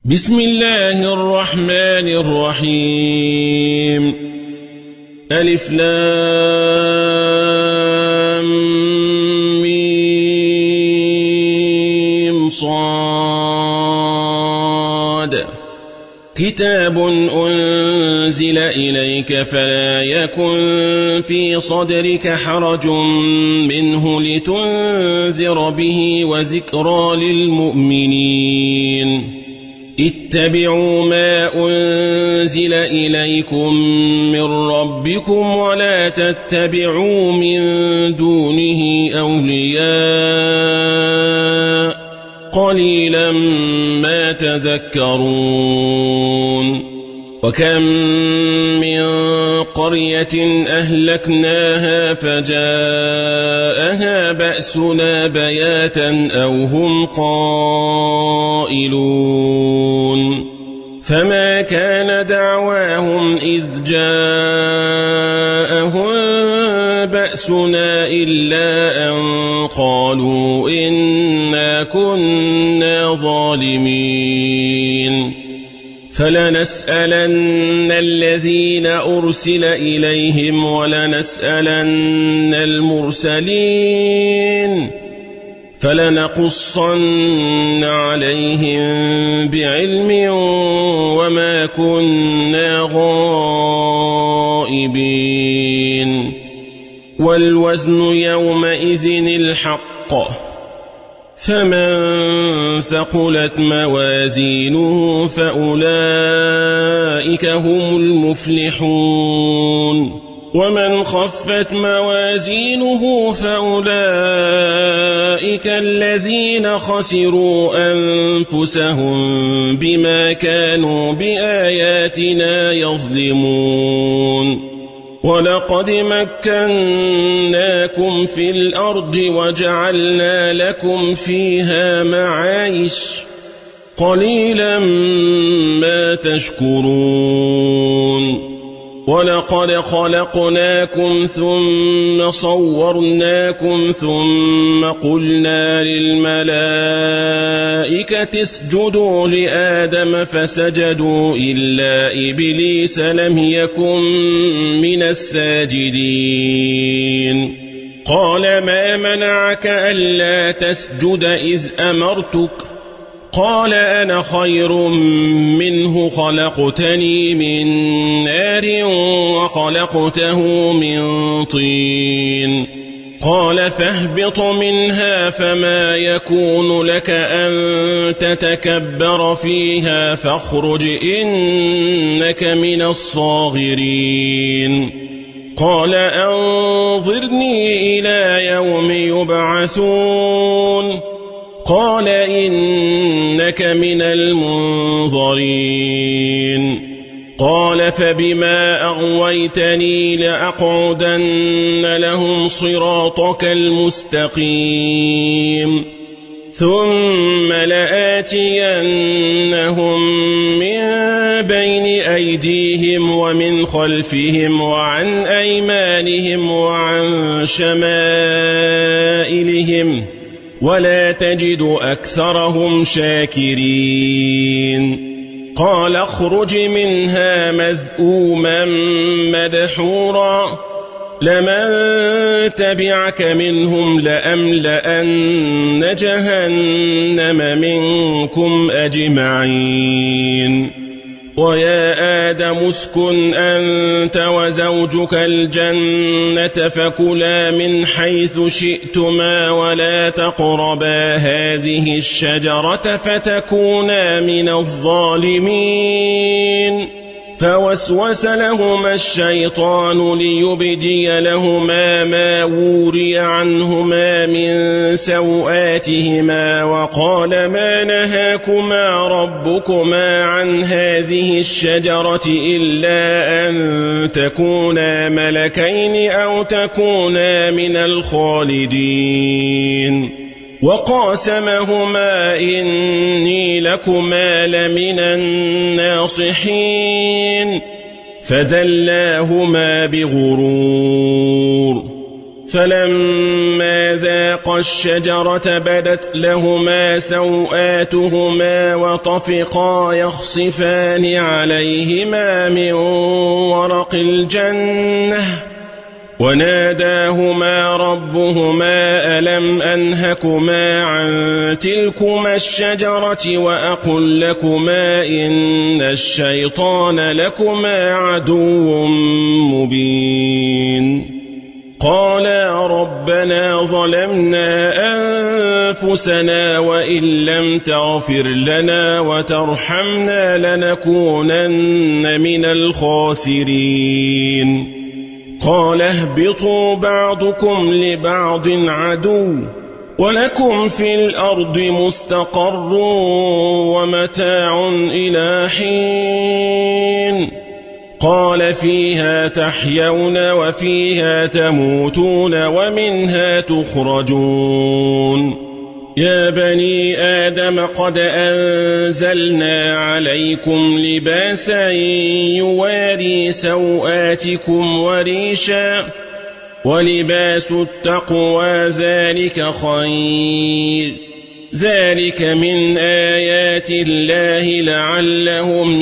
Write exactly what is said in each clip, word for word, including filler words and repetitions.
بسم الله الرحمن الرحيم ألف لام ميم صاد كتاب أنزل إليك فلا يكن في صدرك حرج منه لتنذر به وذكرى للمؤمنين اتبعوا ما أنزل إليكم من ربكم ولا تتبعوا من دونه أولياء قليلا ما تذكرون وكم من قرية أهلكناها فجاءها بأسنا بياتا أو هم قائلون فما كان دعواهم إذ جاءهم بأسنا إلا أن قالوا إنا كنا ظالمين فلنسألن الذين أرسل إليهم ولنسألن المرسلين فلنقصن عليهم بعلم وما كنا غائبين والوزن يومئذ الحق فمن ثقلت موازينه فأولئك هم المفلحون ومن خفت موازينه فأولئك الذين خسروا أنفسهم بما كانوا بآياتنا يظلمون ولقد مكناكم في الأرض وجعلنا لكم فيها معايش قليلا ما تشكرون ولقد خلقناكم ثم صورناكم ثم قلنا للملائكة اسجدوا لآدم فسجدوا إلا إبليس لم يكن من الساجدين قال ما منعك ألا تسجد إذ أمرتك قال أنا خير منه خلقتني من نار وخلقته من طين قال فاهبط منها فما يكون لك أن تتكبر فيها فاخرج إنك من الصاغرين قال أنظرني إلى يوم يبعثون قال إنك من المنظرين قال فبما أغويتني لأقعدن لهم صراطك المستقيم ثم لآتينهم من بين أيديهم ومن خلفهم وعن أيمانهم وعن شمائلهم ولا تجد أكثرهم شاكرين قال اخرج منها مذءوما مدحورا لمن تبعك منهم لأملأن جهنم منكم أجمعين ويا آدم اسكن أنت وزوجك الجنة فكلا من حيث شئتما ولا تقربا هذه الشجرة فتكونا من الظالمين فوسوس لهما الشيطان ليبدي لهما ما وري عنهما من سوآتهما وقال ما نهاكما ربكما عن هذه الشجرة إلا أن تكونا ملكين أو تكونا من الخالدين وقاسمهما إني لكما لمن الناصحين فدلاهما بغرور فلما ذاقا الشجرة بدت لهما سوآتهما وطفقا يخصفان عليهما من ورق الجنة وناداهما ربهما ألم أنهكما عن تلكما الشجرة وأقل لكما إن الشيطان لكما عدو مبين قالا ربنا ظلمنا أنفسنا وإن لم تغفر لنا وترحمنا لنكونن من الخاسرين قال اهبطوا بعضكم لبعض عدو ولكم في الأرض مستقر ومتاع إلى حين قال فيها تحيون وفيها تموتون ومنها تخرجون يا بني آدم قد أنزلنا عليكم لباسا يواري سوآتكم وريشا ولباس التقوى ذلك خير ذلك من آيات الله لعلهم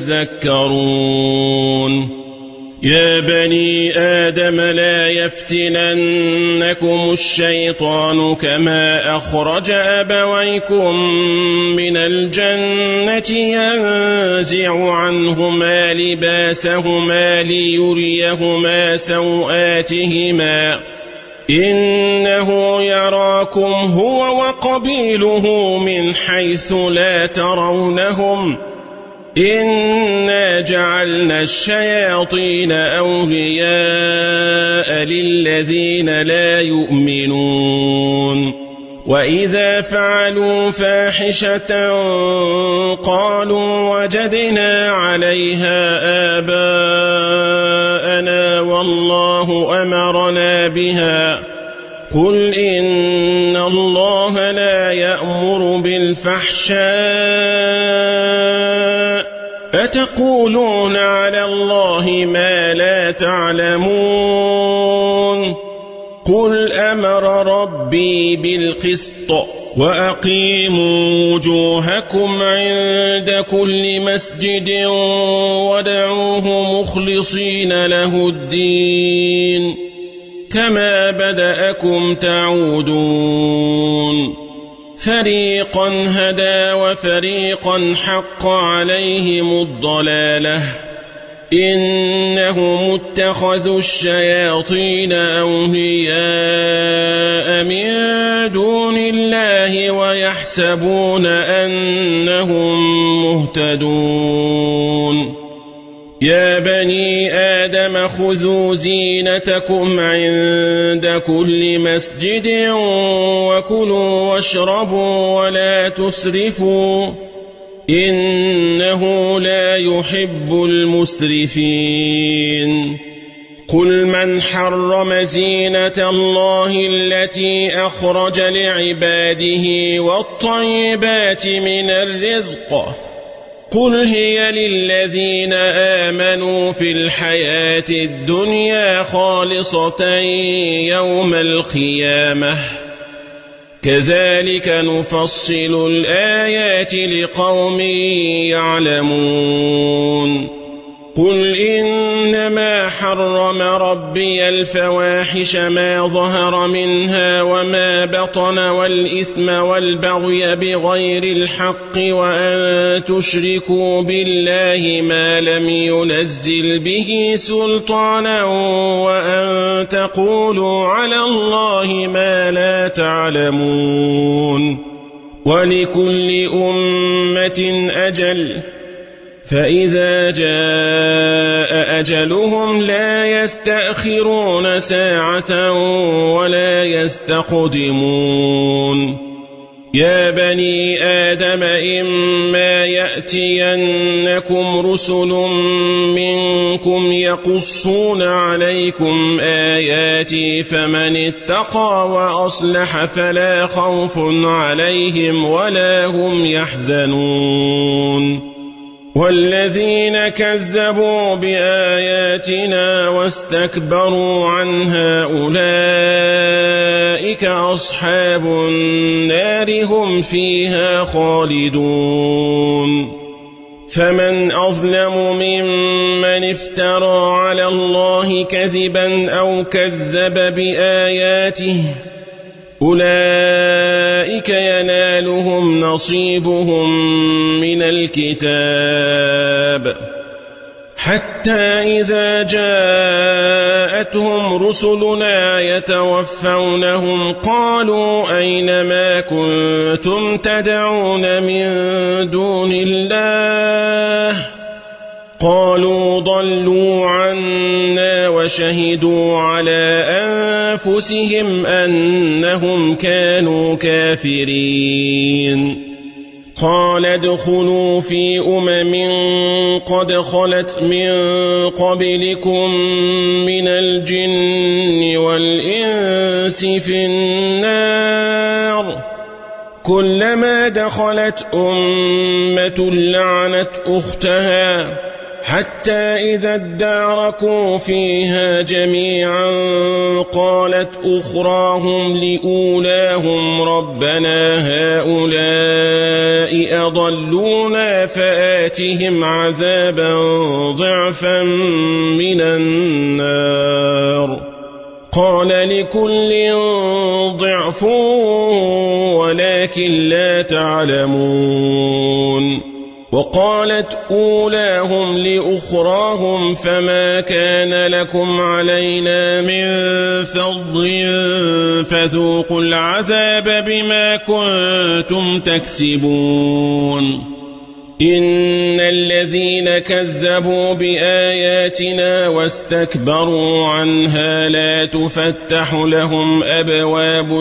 يذكرون يا بني آدم لا يفتننكم الشيطان كما أخرج أبويكم من الجنة ينزع عنهما لباسهما ليريهما سوآتهما إنه يراكم هو وقبيله من حيث لا ترونهم إنا جعلنا الشياطين أولياء للذين لا يؤمنون وإذا فعلوا فاحشة قالوا وجدنا عليها آباءنا والله أمرنا بها قل إن الله لا يأمر بالفحشاء أتقولون على الله ما لا تعلمون قل أمر ربي بالقسط وأقيموا وجوهكم عند كل مسجد ودعوه مخلصين له الدين كما بدأكم تعودون فريقا هدى وفريقا حق عليهم الضلالة إنهم اتخذوا الشياطين أولياء من دون الله ويحسبون أنهم مهتدون يا بني آدم خذوا زينتكم عند كل مسجد وكلوا واشربوا ولا تسرفوا إنه لا يحب المسرفين قل من حرم زينة الله التي أخرج لعباده والطيبات من الرزق قل هي للذين آمنوا في الحياة الدنيا خالصة يوم القيامة كذلك نفصل الآيات لقوم يعلمون قل إنما حرم ربي الفواحش ما ظهر منها وما بطن والإثم والبغي بغير الحق وأن تشركوا بالله ما لم ينزل به سلطانا وأن تقولوا على الله ما لا تعلمون ولكل أمة أجل فإذا جاء أجلهم لا يستأخرون ساعة ولا يستقدمون يا بني آدم إما يأتينكم رسل منكم يقصون عليكم آياتي فمن اتقى وأصلح فلا خوف عليهم ولا هم يحزنون والذين كذبوا بآياتنا واستكبروا عنها أولئك أصحاب النار هم فيها خالدون فمن أظلم ممن افترى على الله كذبا أو كذب بآياته أولئك ينالهم نصيبهم من الكتاب حتى إذا جاءتهم رسلنا يتوفونهم قالوا أين ما كنتم تدعون من دون الله قالوا ضلوا عنا وشهدوا على أنفسهم أنهم كانوا كافرين قال ادخلوا في أمم قد خلت من قبلكم من الجن والإنس في النار كلما دخلت أمة لعنت أختها حتى إذا اداركوا فيها جميعا قالت أخراهم لأولاهم ربنا هؤلاء أضلونا فآتهم عذابا ضعفا من النار قال لكل ضعف ولكن لا تعلمون وقالت أولاهم لأخراهم فما كان لكم علينا من فضل فذوقوا العذاب بما كنتم تكسبون إن الذين كذبوا بآياتنا واستكبروا عنها لا تفتح لهم أبواب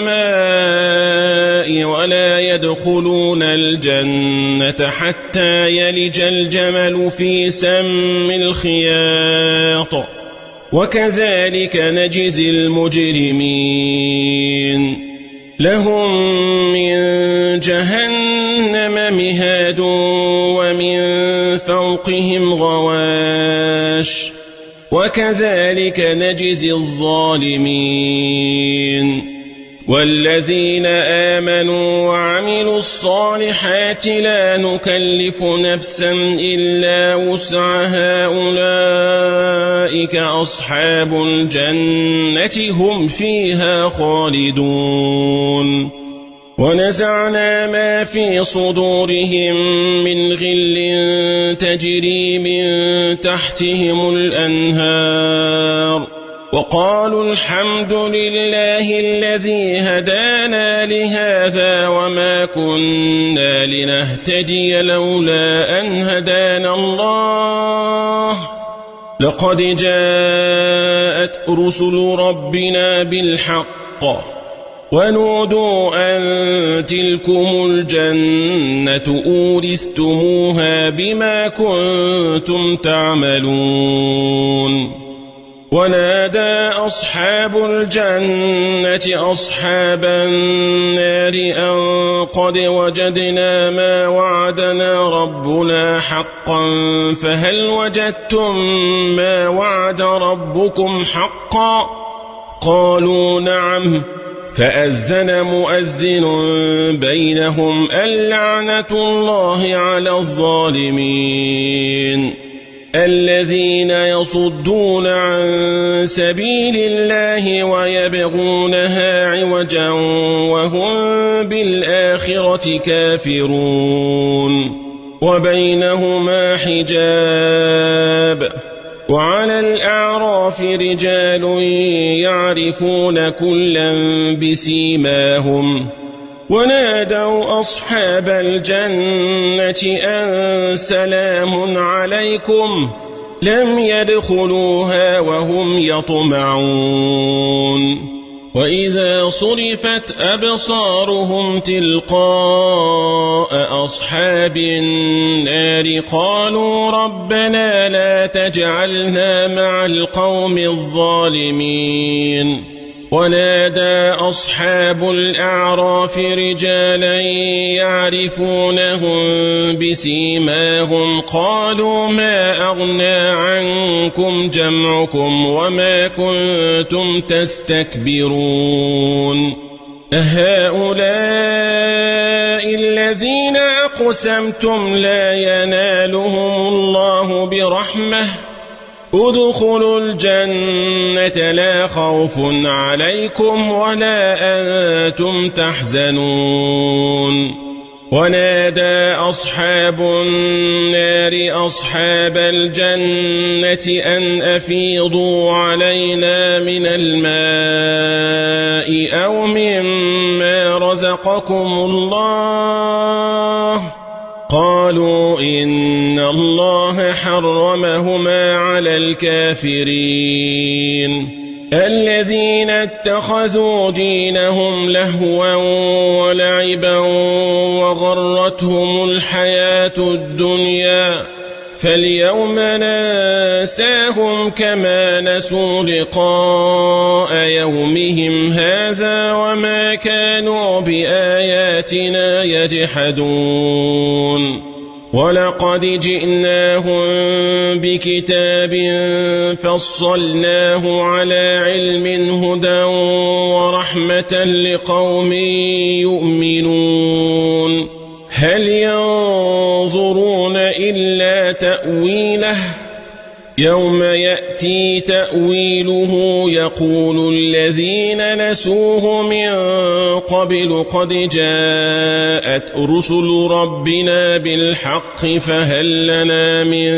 السماء ولا يدخلون الجنة حتى يلج الجمل في سم الخياط وكذلك نجزي المجرمين لهم من جهنم مهاد ومن فوقهم غواش وكذلك نجزي الظالمين والذين آمنوا وعملوا الصالحات لا نكلف نفسا إلا وسعها أولئك أصحاب الجنة هم فيها خالدون ونزعنا ما في صدورهم من غل تجري من تحتهم الأنهار وقالوا الحمد لله الذي هدانا لهذا وما كنا لنهتدي لولا أن هدانا الله لقد جاءت رسل ربنا بالحق ونودوا أن تلكم الجنة أورثتموها بما كنتم تعملون ونادى أصحاب الجنة أصحاب النار أن قد وجدنا ما وعدنا ربنا حقا فهل وجدتم ما وعد ربكم حقا قالوا نعم فأذن مؤذن بينهم اللعنة الله على الظالمين الذين يصدون عن سبيل الله ويبغونها عوجا وهم بالآخرة كافرون وبينهما حجاب وعلى الأعراف رجال يعرفون كلا بسيماهم ونادوا أصحاب الجنة أن سلام عليكم لم يدخلوها وهم يطمعون وإذا صرفت أبصارهم تلقاء أصحاب النار قالوا ربنا لا تجعلنا مع القوم الظالمين ونادى أصحاب الأعراف رجالا يعرفونهم بسيماهم قالوا ما أغنى عنكم جمعكم وما كنتم تستكبرون أهؤلاء الذين أقسمتم لا ينالهم الله برحمة ادخلوا الجنة لا خوف عليكم ولا أنتم تحزنون ونادى أصحاب النار أصحاب الجنة أن أفيضوا علينا من الماء أو مما رزقكم الله قالوا إن الله حرمهما على الكافرين الذين اتخذوا دينهم لهوا ولعبا وغرتهم الحياة الدنيا فاليوم ننساهم كما نسوا لقاء يومهم هذا وما كانوا بآياتنا يجحدون ولقد جئناهم بكتاب فصلناه على علم هدى ورحمة لقوم يؤمنون هل ينظرون إلا تأويله يوم يأتي تأويله يقول الذين نسوه من قبل قد جاءت رسل ربنا بالحق فهل لنا من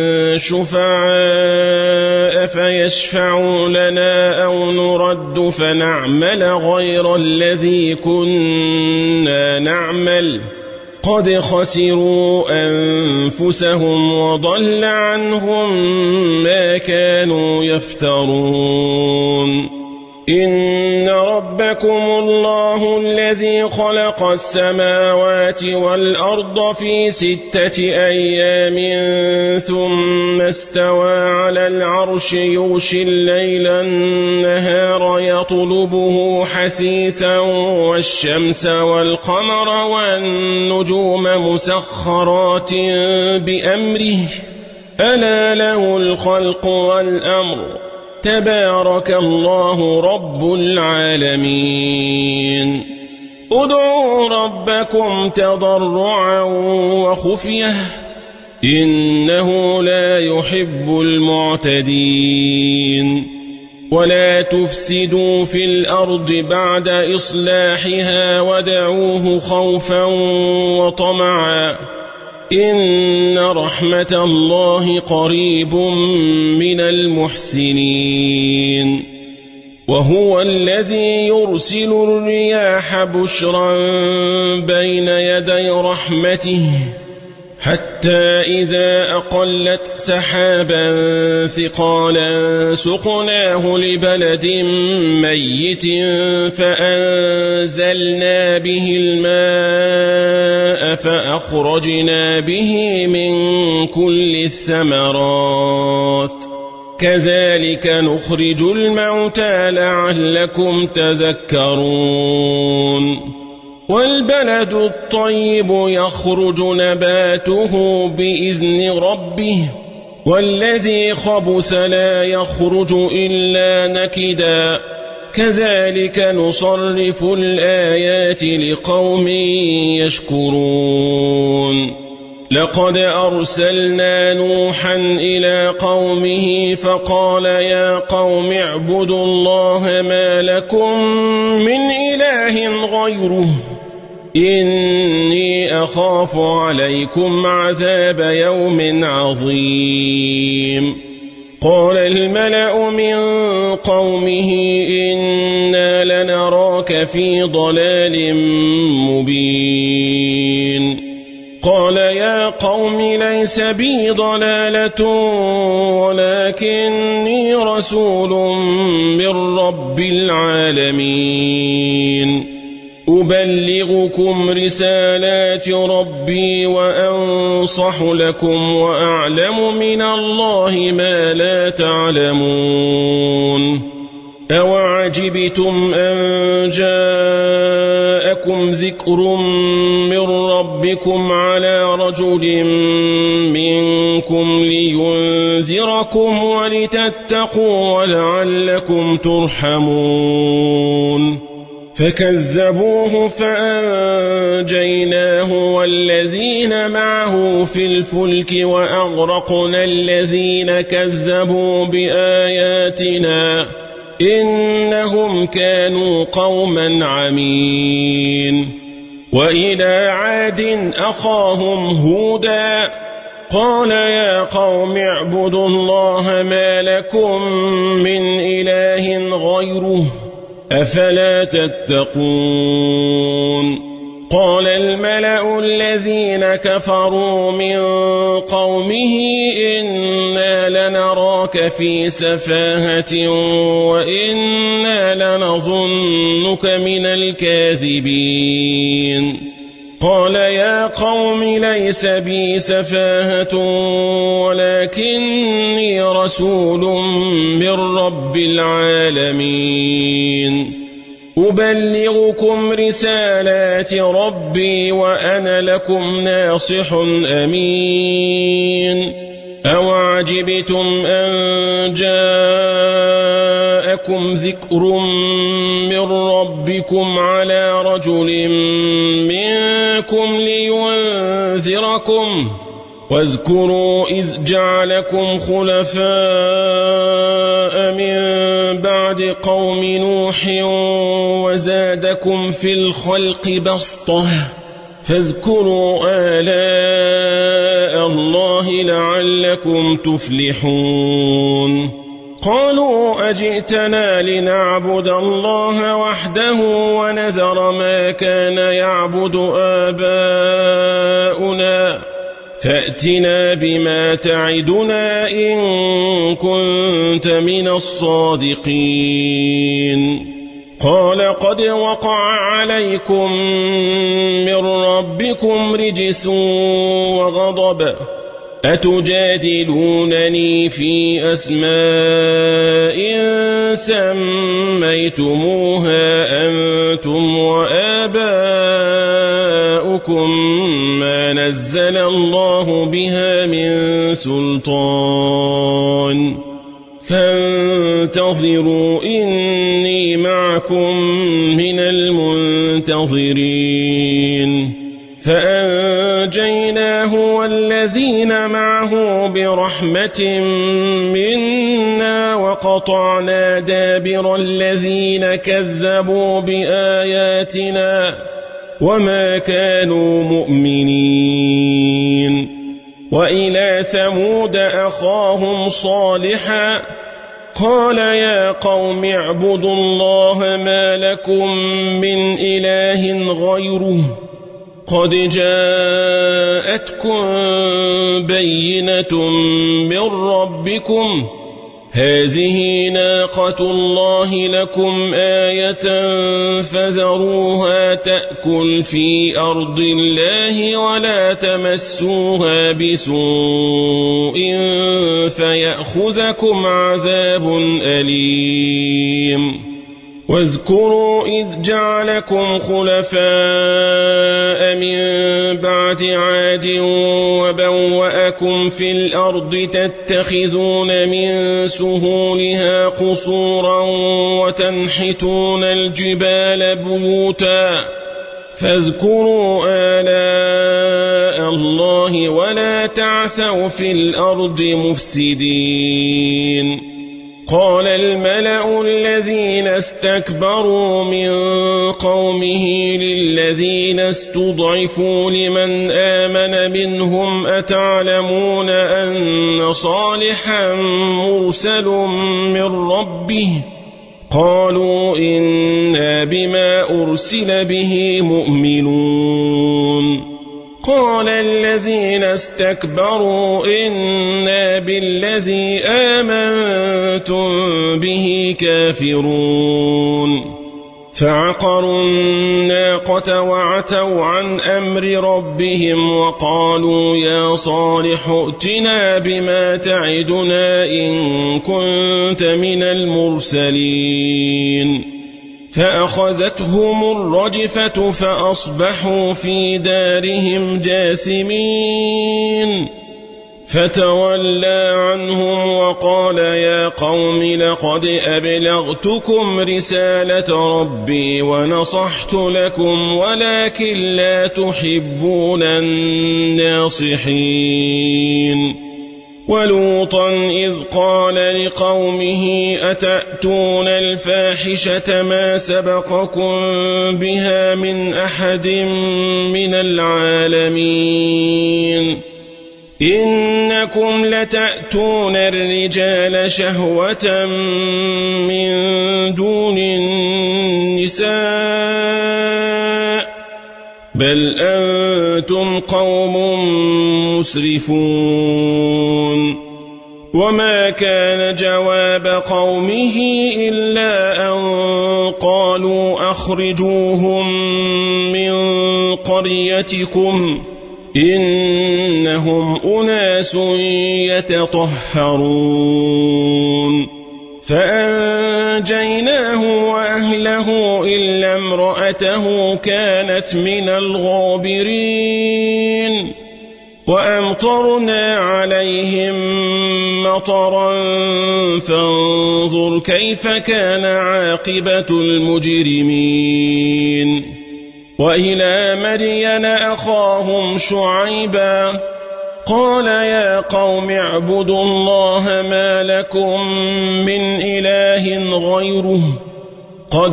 شفعاء فيشفعوا لنا أو نرد فنعمل غير الذي كنا نعمل قد خسروا أنفسهم وضل عنهم ما كانوا يفترون إن ربكم الله الذي خلق السماوات والأرض في ستة أيام ثم استوى على العرش يغشي الليل النهار يطلبه حثيثا والشمس والقمر والنجوم مسخرات بأمره ألا له الخلق والأمر تبارك الله رب العالمين ادعوا ربكم تضرعا وخفية إنه لا يحب المعتدين ولا تفسدوا في الأرض بعد إصلاحها ودعوه خوفا وطمعا إن رحمة الله قريب من المحسنين وهو الذي يرسل الرياح بشرا بين يدي رحمته حتى إذا أقلت سحابا ثقالا سقناه لبلد ميت فأنزلنا به الماء فأخرجنا به من كل الثمرات كذلك نخرج الموتى لعلكم تذكرون والبلد الطيب يخرج نباته بإذن ربه والذي خبث لا يخرج إلا نكدا كذلك نصرف الآيات لقوم يشكرون لقد أرسلنا نوحا إلى قومه فقال يا قوم اعبدوا الله ما لكم من إله غيره إني أخاف عليكم عذاب يوم عظيم قال الملأ من قومه إنا لنراك في ضلال مبين قال يا قوم ليس بي ضلالة ولكني رسول من رب العالمين أبلغكم رسالات ربي وأنصح لكم وأعلم من الله ما لا تعلمون أوعجبتم أن جاءكم ذكر من ربكم على رجل منكم لينذركم ولتتقوا ولعلكم ترحمون فكذبوه فأنجيناه والذين معه في الفلك وأغرقنا الذين كذبوا بآياتنا إنهم كانوا قوما عمين وإلى عاد أخاهم هودا قال يا قوم اعبدوا الله ما لكم من إله غيره أفلا تتقون قال الملأ الذين كفروا من قومه إنا لنراك في سفاهة وإنا لنظنك من الكاذبين قال يا قوم ليس بي سفاهة ولكني رسول من رب العالمين أبلغكم رسالات ربي وأنا لكم ناصح أمين أوعجبتم أن جاءكم ذكر من ربكم على رجل منكم لينذركم واذكروا إذ جعلكم خلفاء من بعد قوم نوح وزادكم في الخلق بسطة فاذكروا آلاء الله لعلكم تفلحون قالوا أجئتنا لنعبد الله وحده ونذر ما كان يعبد آباؤنا فأتنا بما تعدنا إن كنت من الصادقين قال قد وقع عليكم من ربكم رجس وغضب أتجادلونني في أسماء سميتموها أنتم وآباؤكم ما نزل الله بها من سلطان فانتظروا إني معكم من المنتظرين فأنجيناه والذين معه برحمة منا وقطعنا دابر الذين كذبوا بآياتنا وما كانوا مؤمنين وإلى ثمود أخاهم صالحا قال يا قوم اعبدوا الله ما لكم من إله غيره قد جاءتكم بينة من ربكم هذه ناقة الله لكم آية فذروها تأكل في أرض الله ولا تمسوها بسوء فيأخذكم عذاب أليم واذكروا إذ جعلكم خلفاء من بعد عاد وبوأكم في الأرض تتخذون من سهولها قصورا وتنحتون الجبال بيوتا فاذكروا آلاء الله ولا تعثوا في الأرض مفسدين قال الملأ الذين استكبروا من قومه للذين استضعفوا لمن آمن منهم أتعلمون أن صالحا مرسل من ربه قالوا إنا بما أرسل به مؤمنون قال الذين استكبروا إنا بالذي آمنتم به كافرون فعقروا الناقة وعتوا عن أمر ربهم وقالوا يا صالح ائتنا بما تعدنا إن كنت من المرسلين فأخذتهم الرجفة فأصبحوا في دارهم جاثمين فتولى عنهم وقال يا قوم لقد أبلغتكم رسالة ربي ونصحت لكم ولكن لا تحبون الناصحين ولوطا إذ قال لقومه أتأتون الفاحشة ما سبقكم بها من أحد من العالمين إنكم لتأتون الرجال شهوة من دون النساء بل أنتم قوم مسرفون وما كان جواب قومه إلا أن قالوا أخرجوهم من قريتكم إنهم أناس يتطهرون فأنجيناه وأهله إلا امرأته كانت من الغابرين وأمطرنا عليهم مطرا فانظر كيف كان عاقبة المجرمين وإلى مدين أخاهم شعيبا قال يا قوم اعبدوا الله ما لكم من إله غيره قد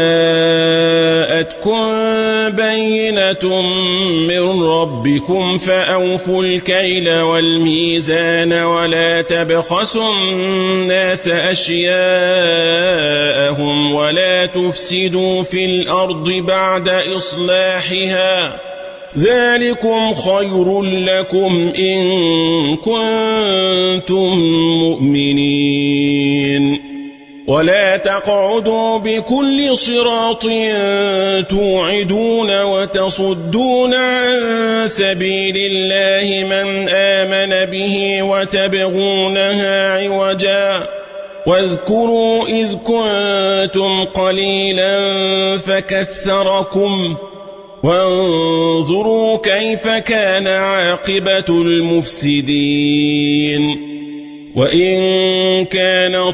جاءتكم بينة من ربكم فأوفوا الكيل والميزان ولا تبخسوا الناس أشياءهم ولا تفسدوا في الأرض بعد إصلاحها ذلكم خير لكم إن كنتم مؤمنين ولا تقعدوا بكل صراط توعدون وتصدون عن سبيل الله من آمن به وتبغونها عوجا واذكروا إذ كنتم قليلا فكثركم وانظروا كيف كان عاقبة المفسدين وإن كان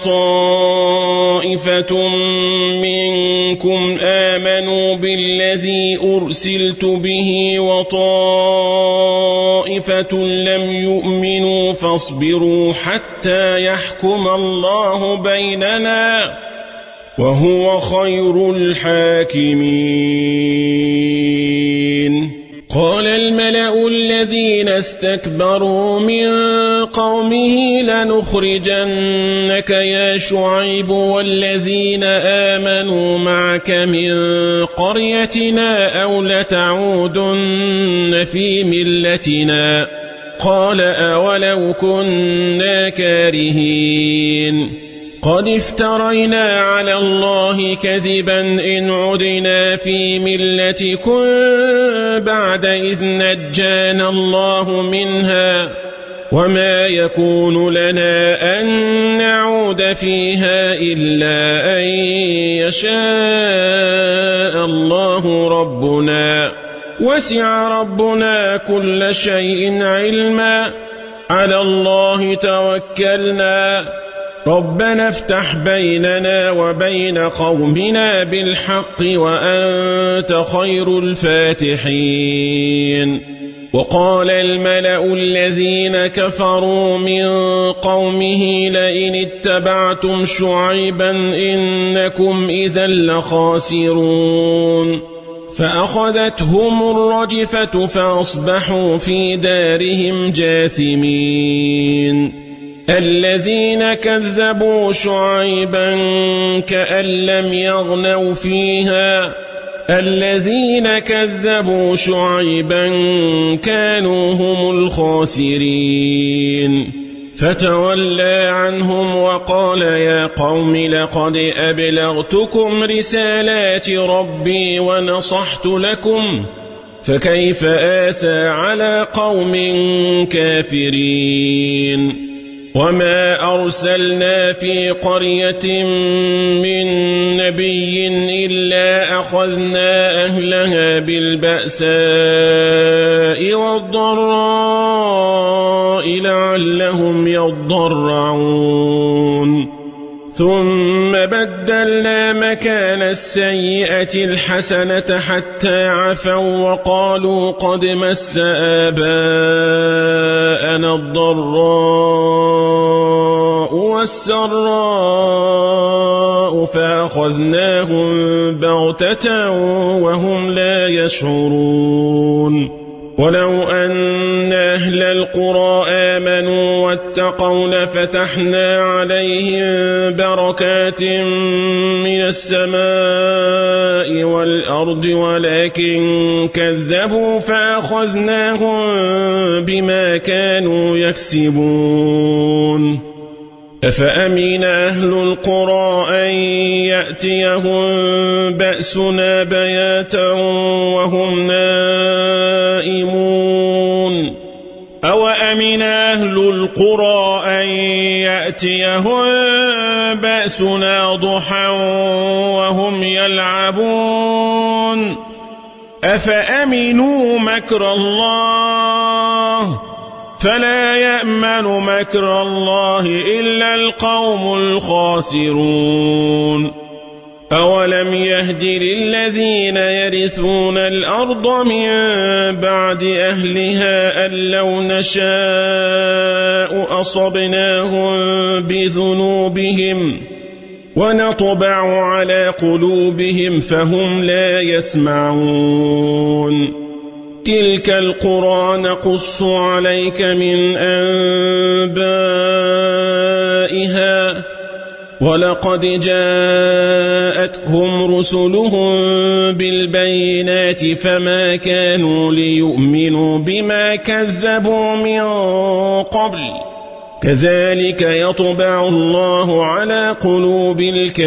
طائفة منكم آمنوا بالذي أرسلت به وطائفة لم يؤمنوا فاصبروا حتى يحكم الله بيننا وهو خير الحاكمين قال الملأ الذين استكبروا من قومه لنخرجنك يا شعيب والذين آمنوا معك من قريتنا أو لتعودن في ملتنا قال أولو كنا كارهين قد افترينا على الله كذبا إن عدنا في ملتكم بعد إذ نجانا الله منها وما يكون لنا أن نعود فيها إلا أن يشاء الله ربنا وسع ربنا كل شيء علما على الله توكلنا ربنا افتح بيننا وبين قومنا بالحق وأنت خير الفاتحين وقال الملأ الذين كفروا من قومه لئن اتبعتم شعيبا إنكم إذا لخاسرون فأخذتهم الرجفة فأصبحوا في دارهم جاثمين الذين كذبوا شعيبا كأن لم يغنوا فيها الذين كذبوا شعيبا كانوا هم الخاسرين فتولى عنهم وقال يا قوم لقد أبلغتكم رسالات ربي ونصحت لكم فكيف آسى على قوم كافرين وما أرسلنا في قرية من نبي إلا أخذنا أهلها بالبأساء والضراء لعلهم يضرعون ثم بدلنا مكان السيئة الحسنة حتى عفوا وقالوا قد مس آباءنا الضراء والسراء فأخذناهم بغتة وهم لا يشعرون ولو أن أهل القرى آمنوا واتقوا لفتحنا عليهم بركات من السماء والأرض ولكن كذبوا فأخذناهم بما كانوا يكسبون أفأمن أهل القرى أن يأتيهم بأسنا بياتا وهم نائمون أوأمن أهل القرى أن يأتيهم بأسنا ضحى وهم يلعبون أفأمنوا مكر الله فلا يأمن مكر الله إلا القوم الخاسرون أولم يهد للذين يرثون الأرض من بعد أهلها أن لو نشاء أصبناهم بذنوبهم ونطبع على قلوبهم فهم لا يسمعون تلك القرى نقص عليك من أنبائها ولقد جاءتهم رسلهم بالبينات فما كانوا ليؤمنوا بما كذبوا من قبل كذلك يطبع الله على قلوب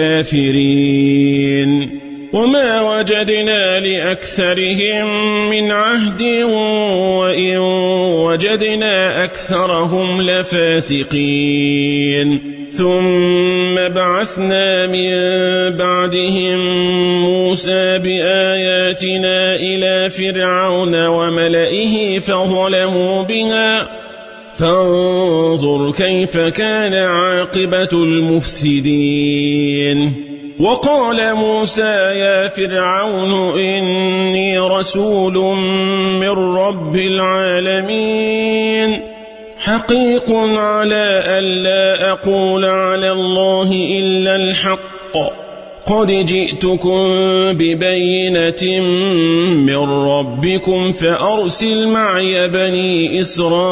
الكافرين وما وجدنا لأكثرهم من عهد وإن وجدنا أكثرهم لفاسقين ثم بعثنا من بعدهم موسى بآياتنا إلى فرعون وملئه فظلموا بها فانظر كيف كان عاقبة المفسدين وقال موسى يا فرعون إني رسول من رب العالمين حقيق على ألا أقول على الله إلا الحق قد جئتكم ببينة من ربكم فأرسل معي بني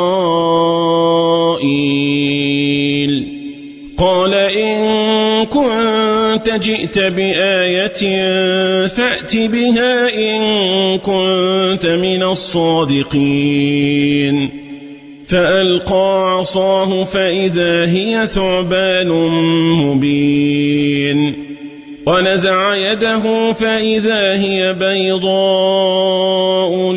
إسرائيل قال إن كنت جئت بآية فأت بها إن كنت من الصادقين فألقى عصاه فإذا هي ثعبان مبين ونزع يده فإذا هي بيضاء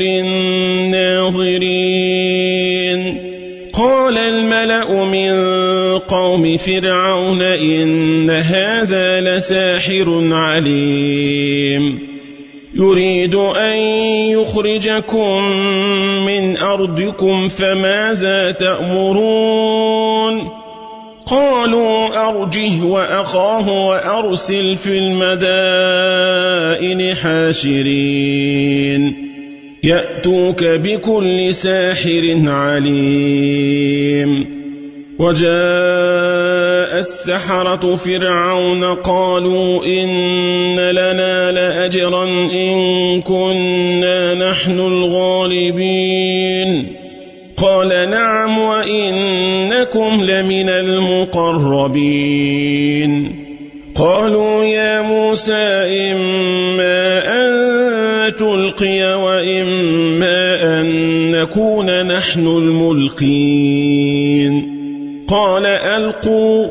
للناظرين قال الملأ من قوم فرعون إن هذا لساحر عليم يريد أن يخرجكم من أرضكم فماذا تأمرون قالوا أرجه وأخاه وأرسل في المدائن حاشرين يأتوك بكل ساحر عليم وجاء السحرة فرعون قالوا إن لنا لأجرا إن كنا نحن الغالبين قال نعم وإنكم لمن المقربين قالوا يا موسى إما أن تلقي وإما أن نكون نحن الملقين قال ألقوا.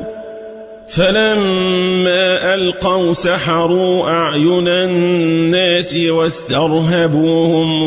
فلما ألقوا سحروا أعين الناس واسترهبوهم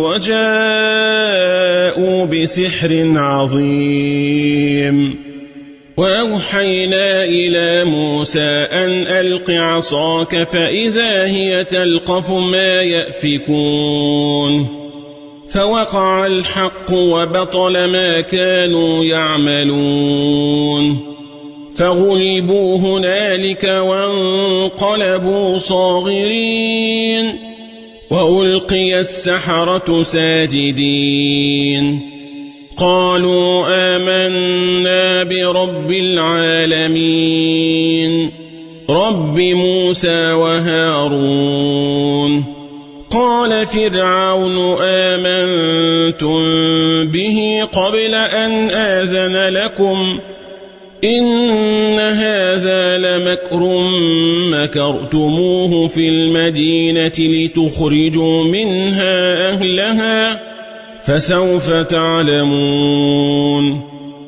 وجاءوا بسحر عظيم. وأوحينا إلى موسى أن ألق عصاك فإذا هي تلقف ما يأفكون. فوقع الحق وبطل ما كانوا يعملون. فغلبوا هنالك وانقلبوا صاغرين. وألقي السحرة ساجدين. قالوا آمنا برب العالمين رب موسى وهارون. قال فرعون آمنتم به قبل أن آذن لكم إن هذا لمكر مكرتموه في المدينة لتخرجوا منها أهلها فسوف تعلمون.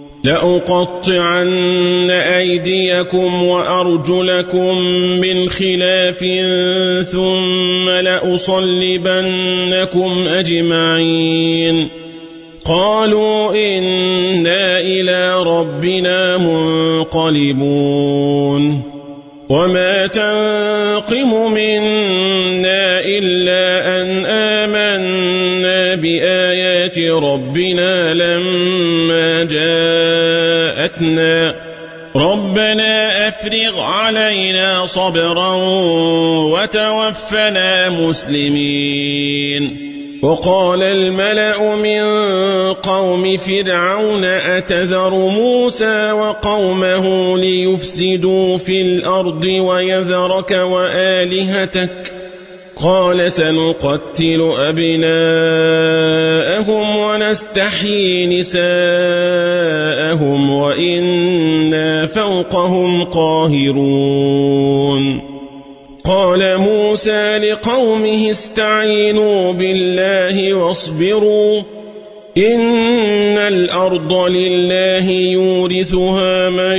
لأقطعن أيديكم وأرجلكم من خلاف ثم لأصلبنكم أجمعين. قالوا إنا إلى ربنا منقلبون. وما تنقم منا إلا أن آمنا بآيات ربنا لما جاءتنا ربنا أفرغ علينا صبرا وتوفنا مسلمين. وقال الملأ من قوم فرعون أتذر موسى وقومه ليفسدوا في الأرض ويذرك وآلهتك قال سنقتل أبناءهم ونستحيي نساءهم وإنا فوقهم قاهرون. قال موسى لقومه استعينوا بالله واصبروا إن الأرض لله يورثها من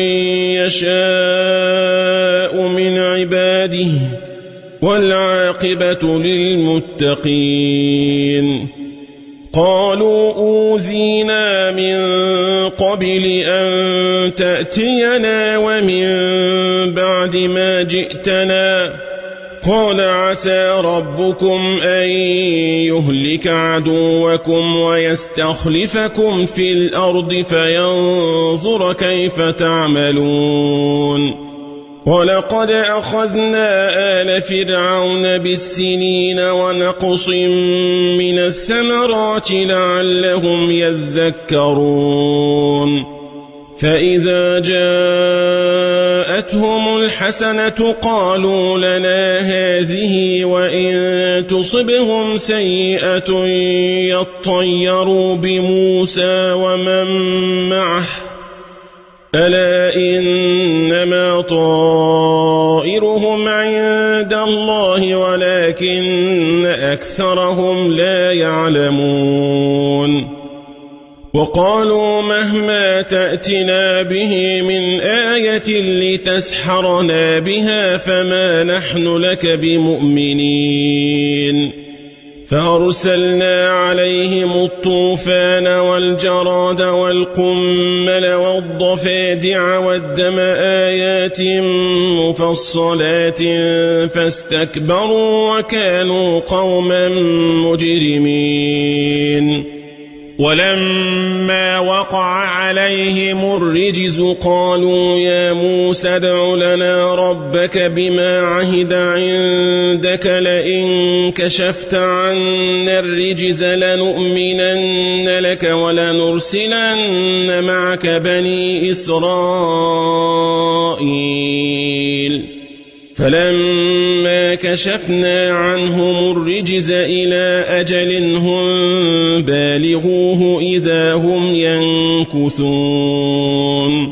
يشاء من عباده والعاقبة للمتقين. قالوا أوذينا من قبل أن تأتينا ومن بعد ما جئتنا قال عسى ربكم أن يهلك عدوكم ويستخلفكم في الأرض فينظر كيف تعملون. ولقد أخذنا آل فرعون بالسنين ونقص من الثمرات لعلهم يذكرون. فإذا جاءتهم الحسنة قالوا لنا هذه وإن تصبهم سيئة يطيروا بموسى ومن معه ألا إنما طائرهم عند الله ولكن أكثرهم لا يعلمون. وقالوا مهما تأتنا به من آية لتسحرنا بها فما نحن لك بمؤمنين. فأرسلنا عليهم الطوفان والجراد والقمل والضفادع والدم آيات مفصلات فاستكبروا وكانوا قوما مجرمين. ولما وقع عليهم الرجز قالوا يا موسى ادع لنا ربك بما عهد عندك لئن كشفت عنا الرجز لنؤمنن لك ولنرسلن معك بني إسرائيل. فلما كشفنا عنهم الرجز إلى أجل هم بالغوه إذا هم ينكثون.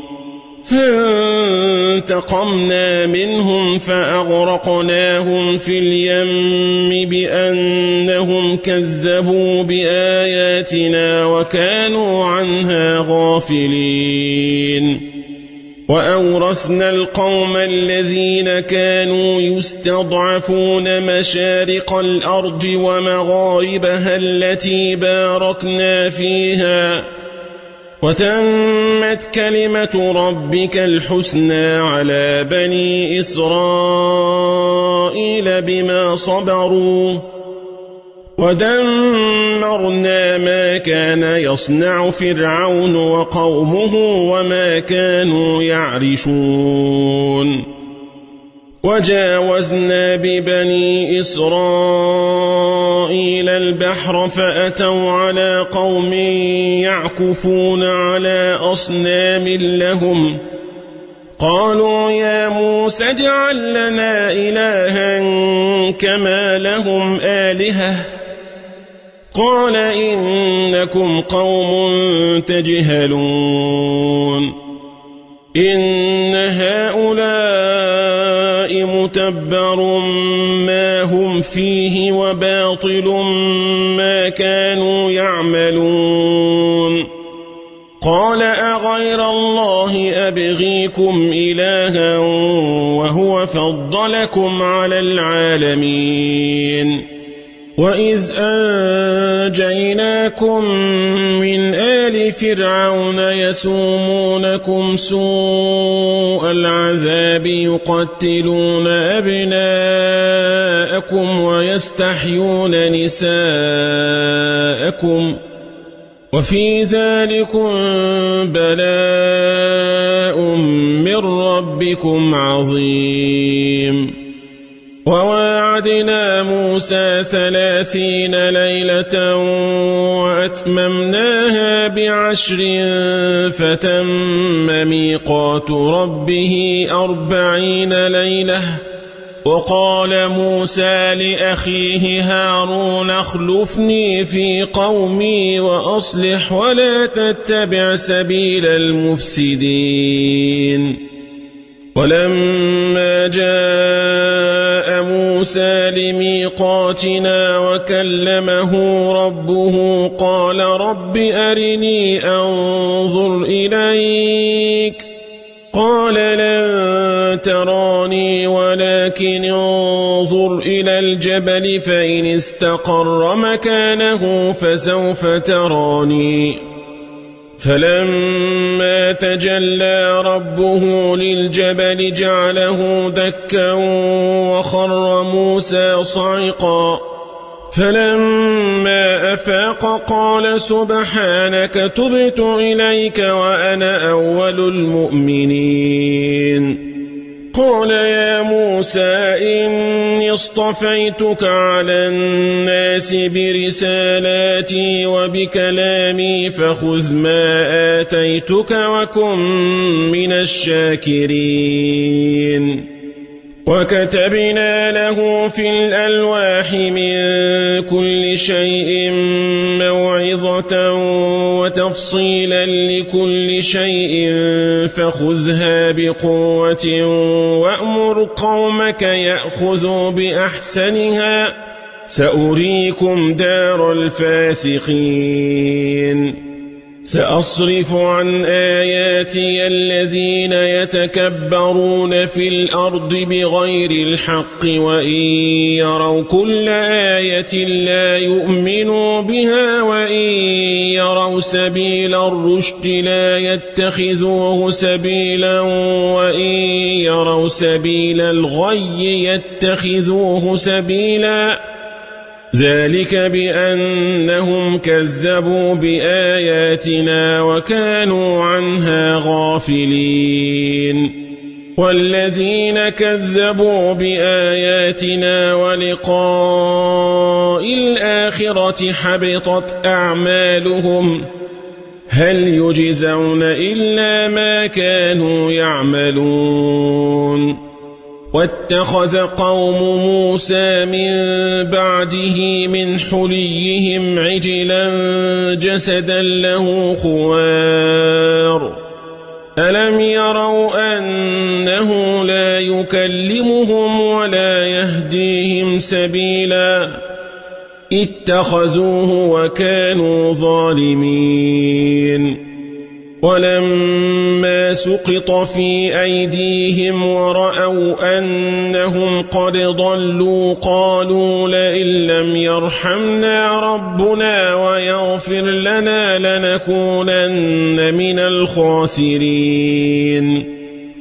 فانتقمنا منهم فأغرقناهم في اليم بأنهم كذبوا بآياتنا وكانوا عنها غافلين. وأورثنا القوم الذين كانوا يستضعفون مشارق الأرض ومغاربها التي باركنا فيها وتمت كلمة ربك الحسنى على بني إسرائيل بما صبروا ودمرنا ما كان يصنع فرعون وقومه وما كانوا يعرشون وجاوزنا ببني إسرائيل البحر فأتوا على قوم يعكفون على أصنام لهم قالوا يا موسى اجعل لنا إلها كما لهم آلهة قال إنكم قوم تجهلون إن هؤلاء متبر ما هم فيه وباطل ما كانوا يعملون قال أغير الله أبغيكم إلها وهو فضلكم على العالمين وإذ أنجيناكم من آل فرعون يسومونكم سوء العذاب يقتلون أبناءكم ويستحيون نساءكم وفي ذلكم بلاء من ربكم عظيم وواعدنا موسى ثلاثين ليلة وأتممناها بعشر فتم ميقات ربه أربعين ليلة وقال موسى لأخيه هارون اخلفني في قومي وأصلح ولا تتبع سبيل المفسدين ولما جاء موسى لميقاتنا وكلمه ربه قال رب أرني أنظر إليك قال لن تراني ولكن انظر إلى الجبل فإن استقر مكانه فسوف تراني فلما تجلى ربه للجبل جعله دكا وخر موسى صعقا فلما أفاق قال سبحانك تبت إليك وأنا أول المؤمنين قال يا موسى إني اصطفيتك على الناس برسالاتي وبكلامي فخذ ما آتيتك وكن من الشاكرين وكتبنا له في الألواح من كل شيء موعظة وتفصيلا لكل شيء فخذها بقوة وأمر قومك يأخذوا بأحسنها سأريكم دار الفاسقين سأصرف عن آياتي الذين يتكبرون في الأرض بغير الحق وإن يروا كل آية لا يؤمنوا بها وإن يروا سبيل الرشد لا يتخذوه سبيلا وإن يروا سبيل الغي يتخذوه سبيلا ذلك بأنهم كذبوا بآياتنا وكانوا عنها غافلين والذين كذبوا بآياتنا ولقاء الآخرة حبطت أعمالهم هل يجزون إلا ما كانوا يعملون واتخذ قوم موسى من بعده من حليهم عجلا جسدا له خوار ألم يروا أنه لا يكلمهم ولا يهديهم سبيلا اتخذوه وكانوا ظالمين ولما سقط في أيديهم ورأوا أنهم قد ضلوا قالوا لئن لم يرحمنا ربنا ويغفر لنا لنكونن من الخاسرين.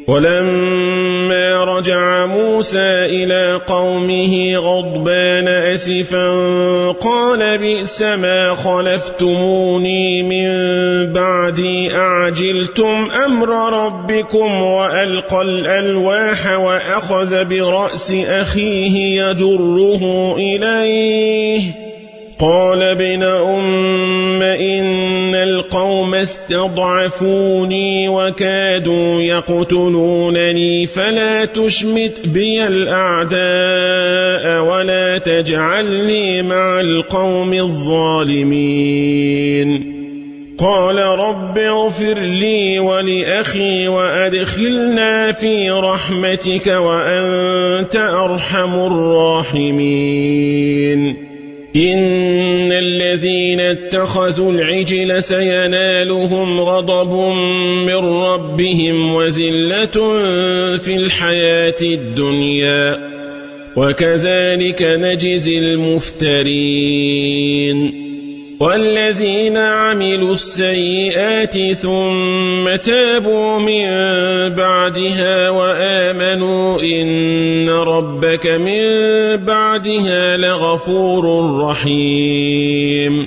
ولما رجع موسى إلى قومه غضبان أسفا قال بئس ما خلفتموني من بعدي أعجلتم أمر ربكم وألقى الألواح وأخذ برأس أخيه يجره إليه قال ابن أم إن القوم استضعفوني وكادوا يقتلونني فلا تشمت بي الأعداء ولا تجعلني مع القوم الظالمين. قال رب اغفر لي ولأخي وأدخلنا في رحمتك وأنت أرحم الراحمين. إن الذين اتخذوا العجل سينالهم غضب من ربهم وذلة في الحياة الدنيا وكذلك نجزي المفترين. والذين عملوا السيئات ثم تابوا من بعدها وآمنوا إن ربك من بعدها لغفور رحيم.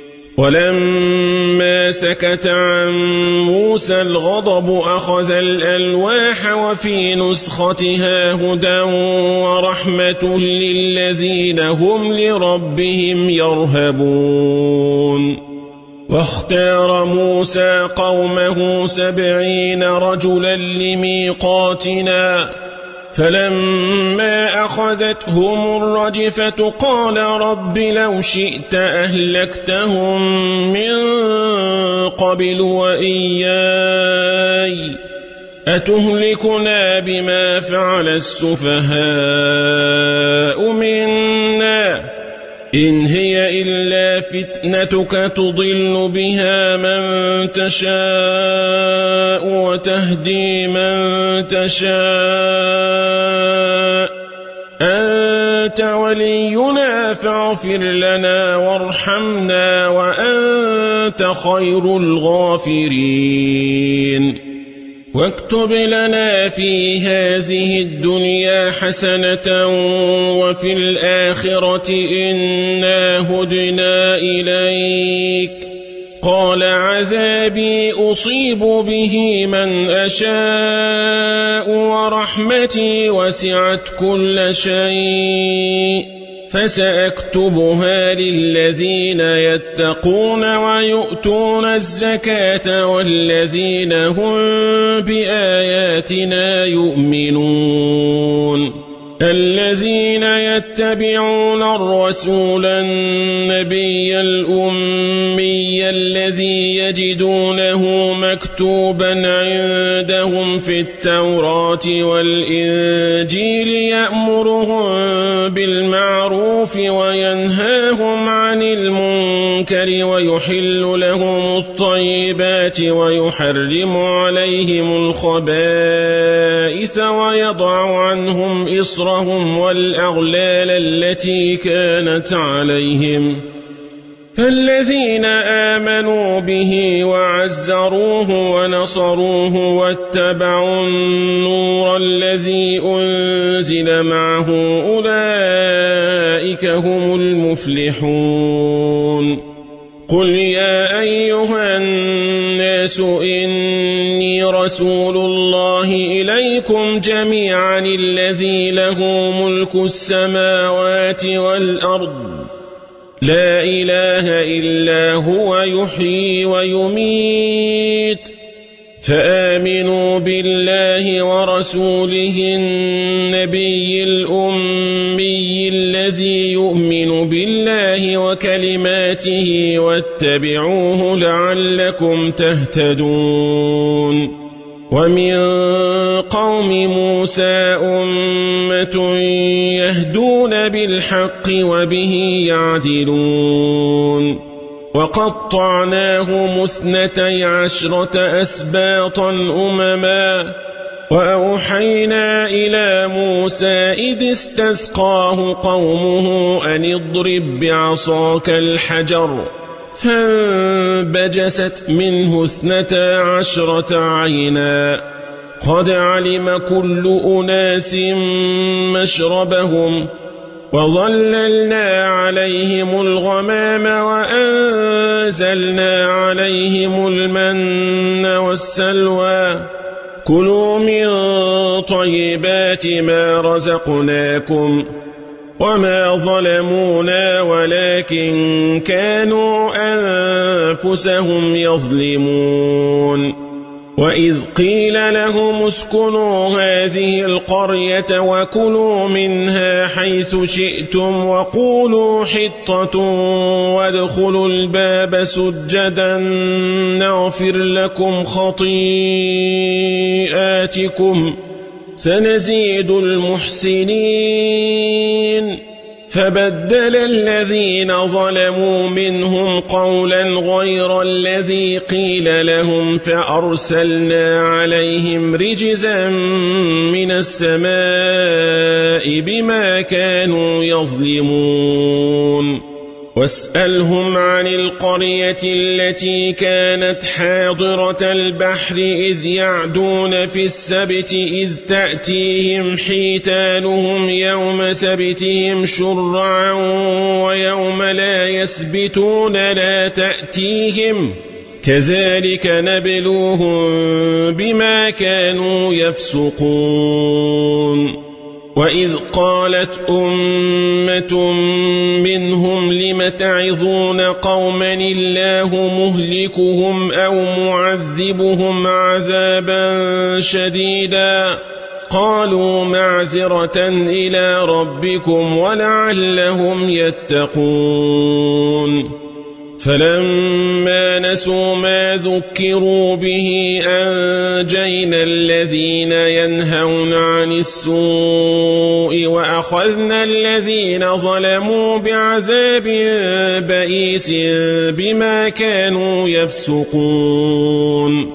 ولما سكت عن موسى الغضب أخذ الألواح وفي نسختها هدى ورحمة للذين هم لربهم يرهبون. واختار موسى قومه سبعين رجلا لميقاتنا فلما أخذتهم الرجفة قال رب لو شئت أهلكتهم من قبل وإياي أتهلكنا بما فعل السفهاء منا إن هي إلا فتنتك تضل بها من تشاء وتهدي من تشاء أنت ولينا فاغفر لنا وارحمنا وأنت خير الغافرين. واكتب لنا في هذه الدنيا حسنة وفي الآخرة إنا هدنا إليك قال عذابي أصيب به من أشاء ورحمتي وسعت كل شيء فسأكتبها للذين يتقون ويؤتون الزكاة والذين هم بآياتنا يؤمنون. الذين يتبعون الرسول النبي الأمي الذي يجدونه مكتوبا عندهم في التوراة والإنجيل يأمرهم بالمعروف وينهاهم عن المنكر ويحل لهم الطيبات ويحرم عليهم الخبائث ويضع عنهم إصرهم والأغلال التي كانت عليهم. فالذين آمنوا به وعزروه ونصروه واتبعوا النور الذي أنزل معه أولئك هم المفلحون. قل يا أيها الناس إني رسول الله إليكم جميعا الذي له ملك السماوات والأرض لا إله إلا هو يحيي ويميت فآمنوا بالله ورسوله النبي الأمي الذي يؤمن بالله وكلماته واتبعوه لعلكم تهتدون. ومن قوم موسى أمة يهدون بالحق وبه يعدلون. وقطعناهم اثنتي عشرة أسباطا أمما وأوحينا إلى موسى إذ استسقاه قومه أن اضرب بعصاك الحجر فانبجست منه اثنتا عشرة عينا قد علم كل أناس مشربهم وظللنا عليهم الغمام وأنزلنا عليهم المن والسلوى كلوا من طيبات ما رزقناكم وما ظلمونا ولكن كانوا أنفسهم يظلمون وإذ قيل لهم اسكنوا هذه القرية وكلوا منها حيث شئتم وقولوا حطة وادخلوا الباب سجدا نغفر لكم خطيئاتكم سنزيد المحسنين فبدل الذين ظلموا منهم قولا غير الذي قيل لهم فأرسلنا عليهم رجزا من السماء بما كانوا يظلمون واسألهم عن القرية التي كانت حاضرة البحر إذ يعدون في السبت إذ تأتيهم حيتانهم يوم سبتهم شرعا ويوم لا يسبتون لا تأتيهم كذلك نبلوهم بما كانوا يفسقون وإذ قالت أمة منهم لم تعظون قوما الله مهلكهم أو معذبهم عذابا شديدا قالوا معذرة إلى ربكم ولعلهم يتقون فلما نسوا ما ذكروا به أنجينا الذين ينهون عن السوء وأخذنا الذين ظلموا بعذاب بئيس بما كانوا يفسقون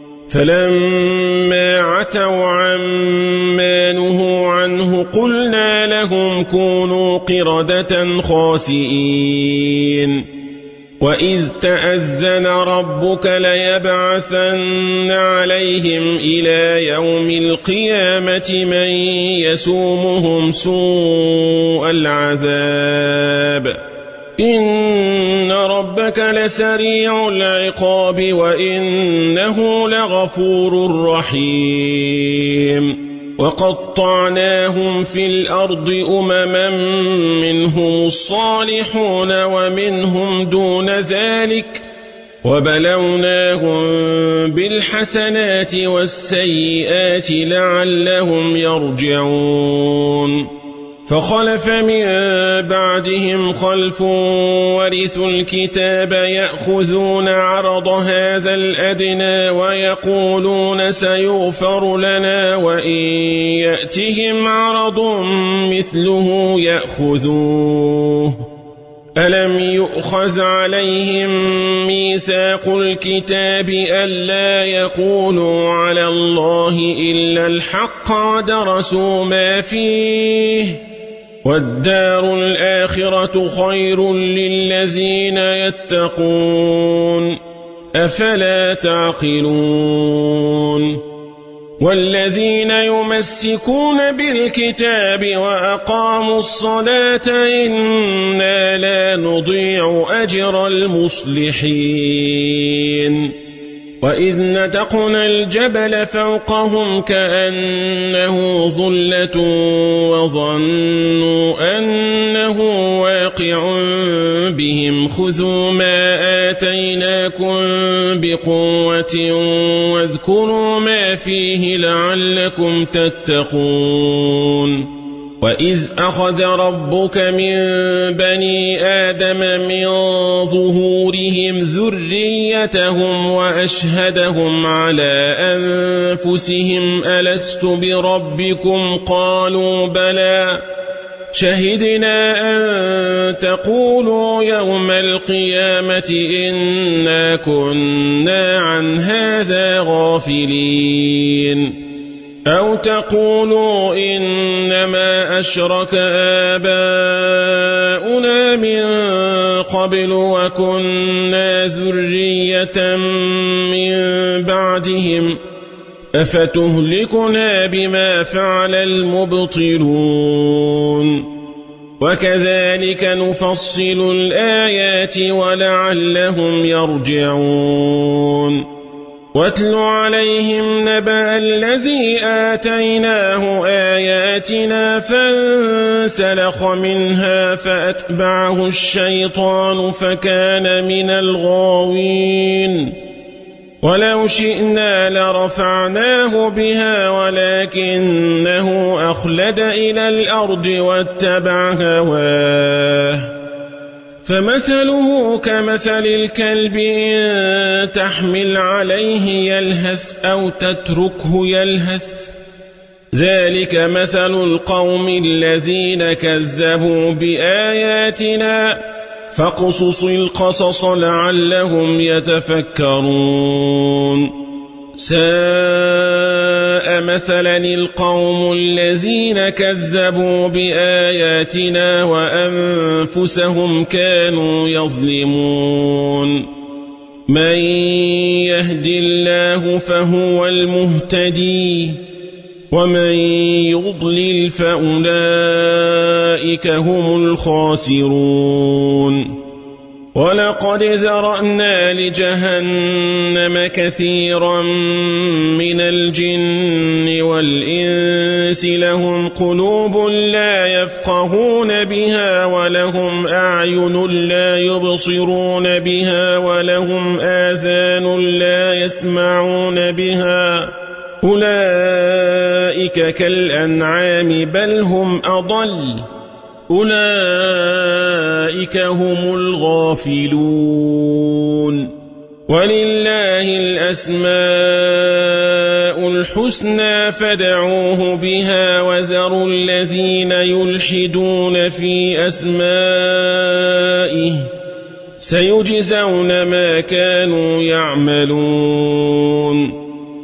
فلما عتوا عما نهوا عنه قلنا لهم كونوا قردة خاسئين وإذ تأذن ربك ليبعثن عليهم إلى يوم القيامة من يسومهم سوء العذاب إن ربك لسريع العقاب وإنه لغفور رحيم وقطعناهم في الأرض أمما منهم الصالحون ومنهم دون ذلك وبلوناهم بالحسنات والسيئات لعلهم يرجعون فخلف من بعدهم خلف ورثوا الكتاب يأخذون عرض هذا الأدنى ويقولون سيغفر لنا وإن يأتهم عرض مثله يأخذوه ألم يؤخذ عليهم ميثاق الكتاب ألا يقولوا على الله إلا الحق ودرسوا ما فيه والدار الآخرة خير للذين يتقون أفلا تعقلون والذين يمسكون بالكتاب وأقاموا الصلاة إنا لا نضيع أجر المصلحين وإذ نتقنا الجبل فوقهم كأنه ظلة وظنوا أنه واقع بهم خذوا ما آتيناكم بقوة واذكروا ما فيه لعلكم تتقون وإذ أخذ ربك من بني آدم من ظهورهم ذريتهم وأشهدهم على أنفسهم ألست بربكم قالوا بلى شهدنا أن تقولوا يوم القيامة إنا كنا عن هذا غافلين أو تقولوا إنما أشرك آباؤنا من قبل وكنا ذرية من بعدهم أفتهلكنا بما فعل المبطلون وكذلك نفصل الآيات ولعلهم يرجعون واتل عليهم نبأ الذي آتيناه آياتنا فانسلخ منها فأتبعه الشيطان فكان من الغاوين ولو شئنا لرفعناه بها ولكنه أخلد إلى الأرض واتبع هواه فمثله كمثل الكلب إن تحمل عليه يلهث أو تتركه يلهث ذلك مثل القوم الذين كذبوا بآياتنا فاقصص القصص لعلهم يتفكرون ساء مثلا القوم الذين كذبوا بآياتنا وأنفسهم كانوا يظلمون من يهد الله فهو المهتدي ومن يضلل فأولئك هم الخاسرون ولقد ذرأنا لجهنم كثيرا من الجن والإنس لهم قلوب لا يفقهون بها ولهم أعين لا يبصرون بها ولهم آذان لا يسمعون بها أولئك كالأنعام بل هم أضل أولئك هم الغافلون ولله الأسماء الحسنى فادعوه بها وذروا الذين يلحدون في أسمائه سيجزون ما كانوا يعملون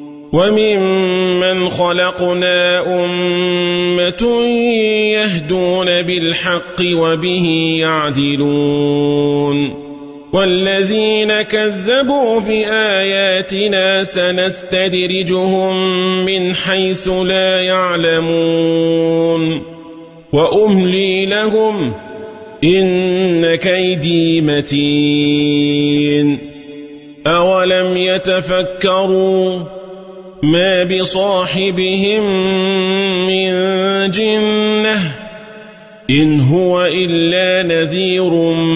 وممن خلقنا أمة يهدون بالحق وبه يعدلون والذين كذبوا بآياتنا سنستدرجهم من حيث لا يعلمون وأملي لهم إن كيدي متين أولم يتفكروا ما بصاحبهم من جنة إن هو إلا نذير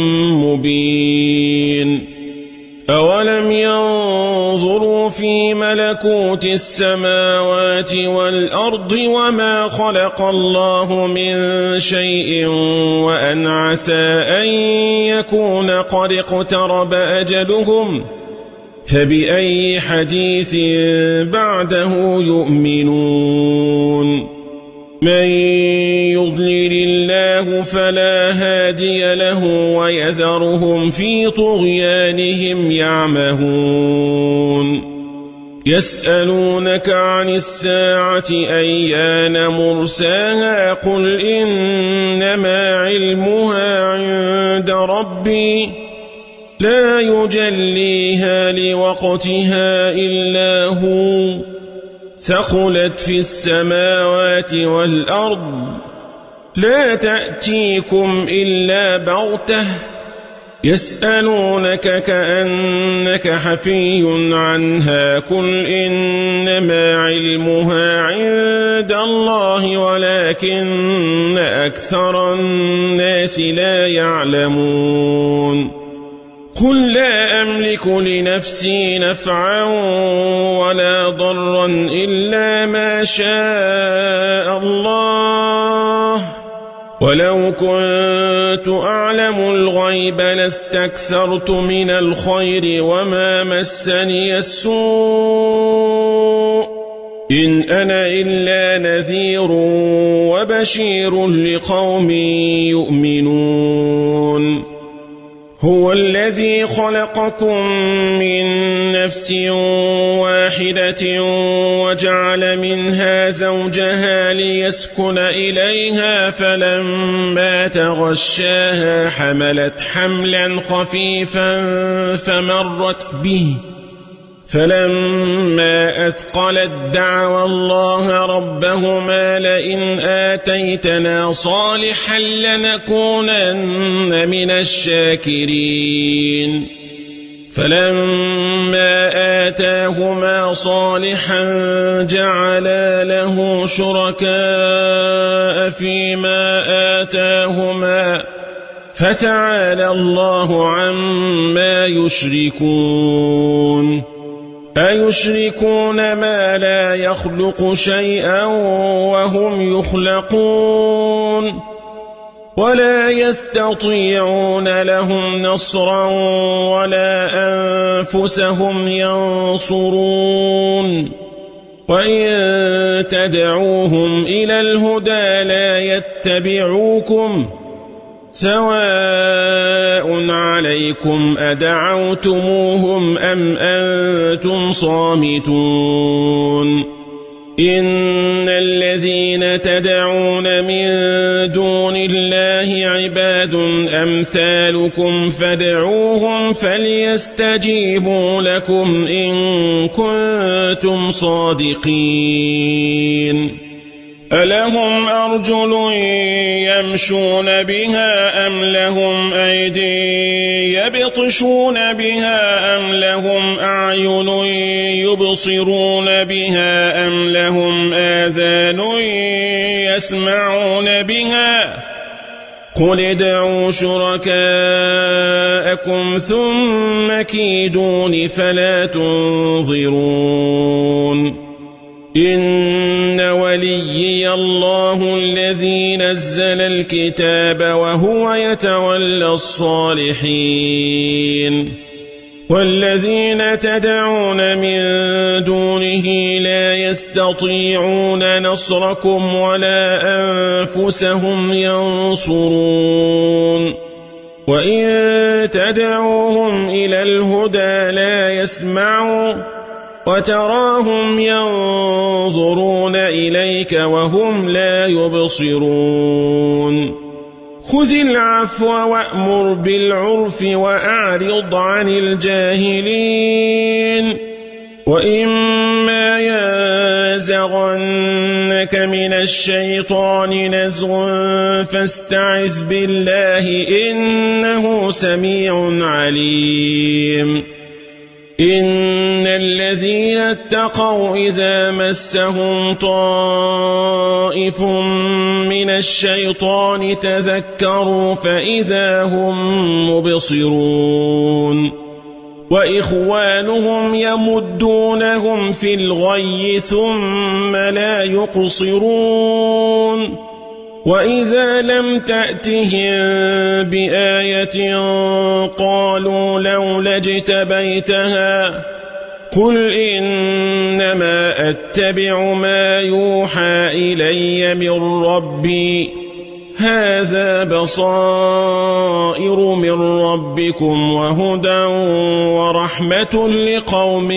مبين أولم ينظروا في ملكوت السماوات والأرض وما خلق الله من شيء وأن عسى أن يكون قد اقترب أجلهم فبأي حديث بعده يؤمنون من يضلل الله فلا هادي له ويذرهم في طغيانهم يعمهون يسألونك عن الساعة أيان مرساها قل إنما علمها عند ربي لا يجليها لوقتها إلا هو ثقلت في السماوات والأرض لا تأتيكم إلا بغتة يسألونك كأنك حفي عنها قل إنما علمها عند الله ولكن أكثر الناس لا يعلمون قل لا أملك لنفسي نفعا ولا ضرا إلا ما شاء الله ولو كنت أعلم الغيب لاستكثرت من الخير وما مسني السوء إن أنا إلا نذير وبشير لقوم يؤمنون هو الذي خلقكم من نفس واحدة وجعل منها زوجها ليسكن إليها فلما تغشاها حملت حملا خفيفا فمرت به فلما أثقلت دعوا الله ربهما لئن آتيتنا صالحا لنكونن من الشاكرين فلما آتاهما صالحا جعلا له شركاء فيما آتاهما فتعالى الله عما يشركون أيشركون ما لا يخلق شيئا وهم يخلقون ولا يستطيعون لهم نصرا ولا أنفسهم ينصرون وإن تدعوهم إلى الهدى لا يتبعوكم سواء عليكم أدعوتموهم أم أنتم صامتون إن الذين تدعون من دون الله عباد أمثالكم فادعوهم فليستجيبوا لكم إن كنتم صادقين ألهم أرجل يمشون بها أم لهم أيدي يبطشون بها أم لهم أعين يبصرون بها أم لهم آذان يسمعون بها قل ادعوا شركاءكم ثم كيدون فلا تنظرون إن وليي الله الذي نزل الكتاب وهو يتولى الصالحين والذين تدعون من دونه لا يستطيعون نصركم ولا أنفسهم ينصرون وإن تدعوهم إلى الهدى لا يسمعوا وتراهم ينظرون إليك وهم لا يبصرون خذ العفو وأمر بالعرف وأعرض عن الجاهلين وإما ينزغنك من الشيطان نزغ فاستعذ بالله إنه سميع عليم إن الذين اتقوا إذا مسهم طائف من الشيطان تذكروا فإذا هم مبصرون وإخوانهم يمدونهم في الغي ثم لا يقصرون وإذا لم تأتهم بآية قالوا لولا اجتبيتها قل إنما أتبع ما يوحى إلي من ربي هذا بصائر من ربكم وهدى ورحمة لقوم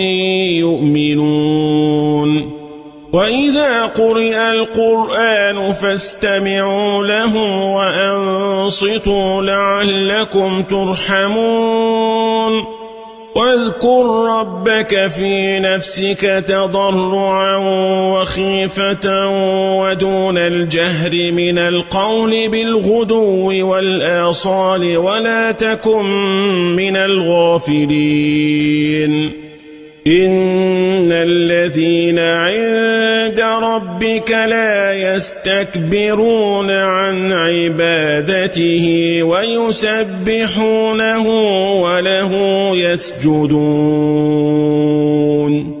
يؤمنون وإذا قرئ القرآن فاستمعوا له وأنصتوا لعلكم ترحمون واذكر ربك في نفسك تضرعا وخيفة ودون الجهر من القول بالغدو والآصال ولا تكن من الغافلين إن الذين عند ربك لا يستكبرون عن عبادته ويسبحونه وله يسجدون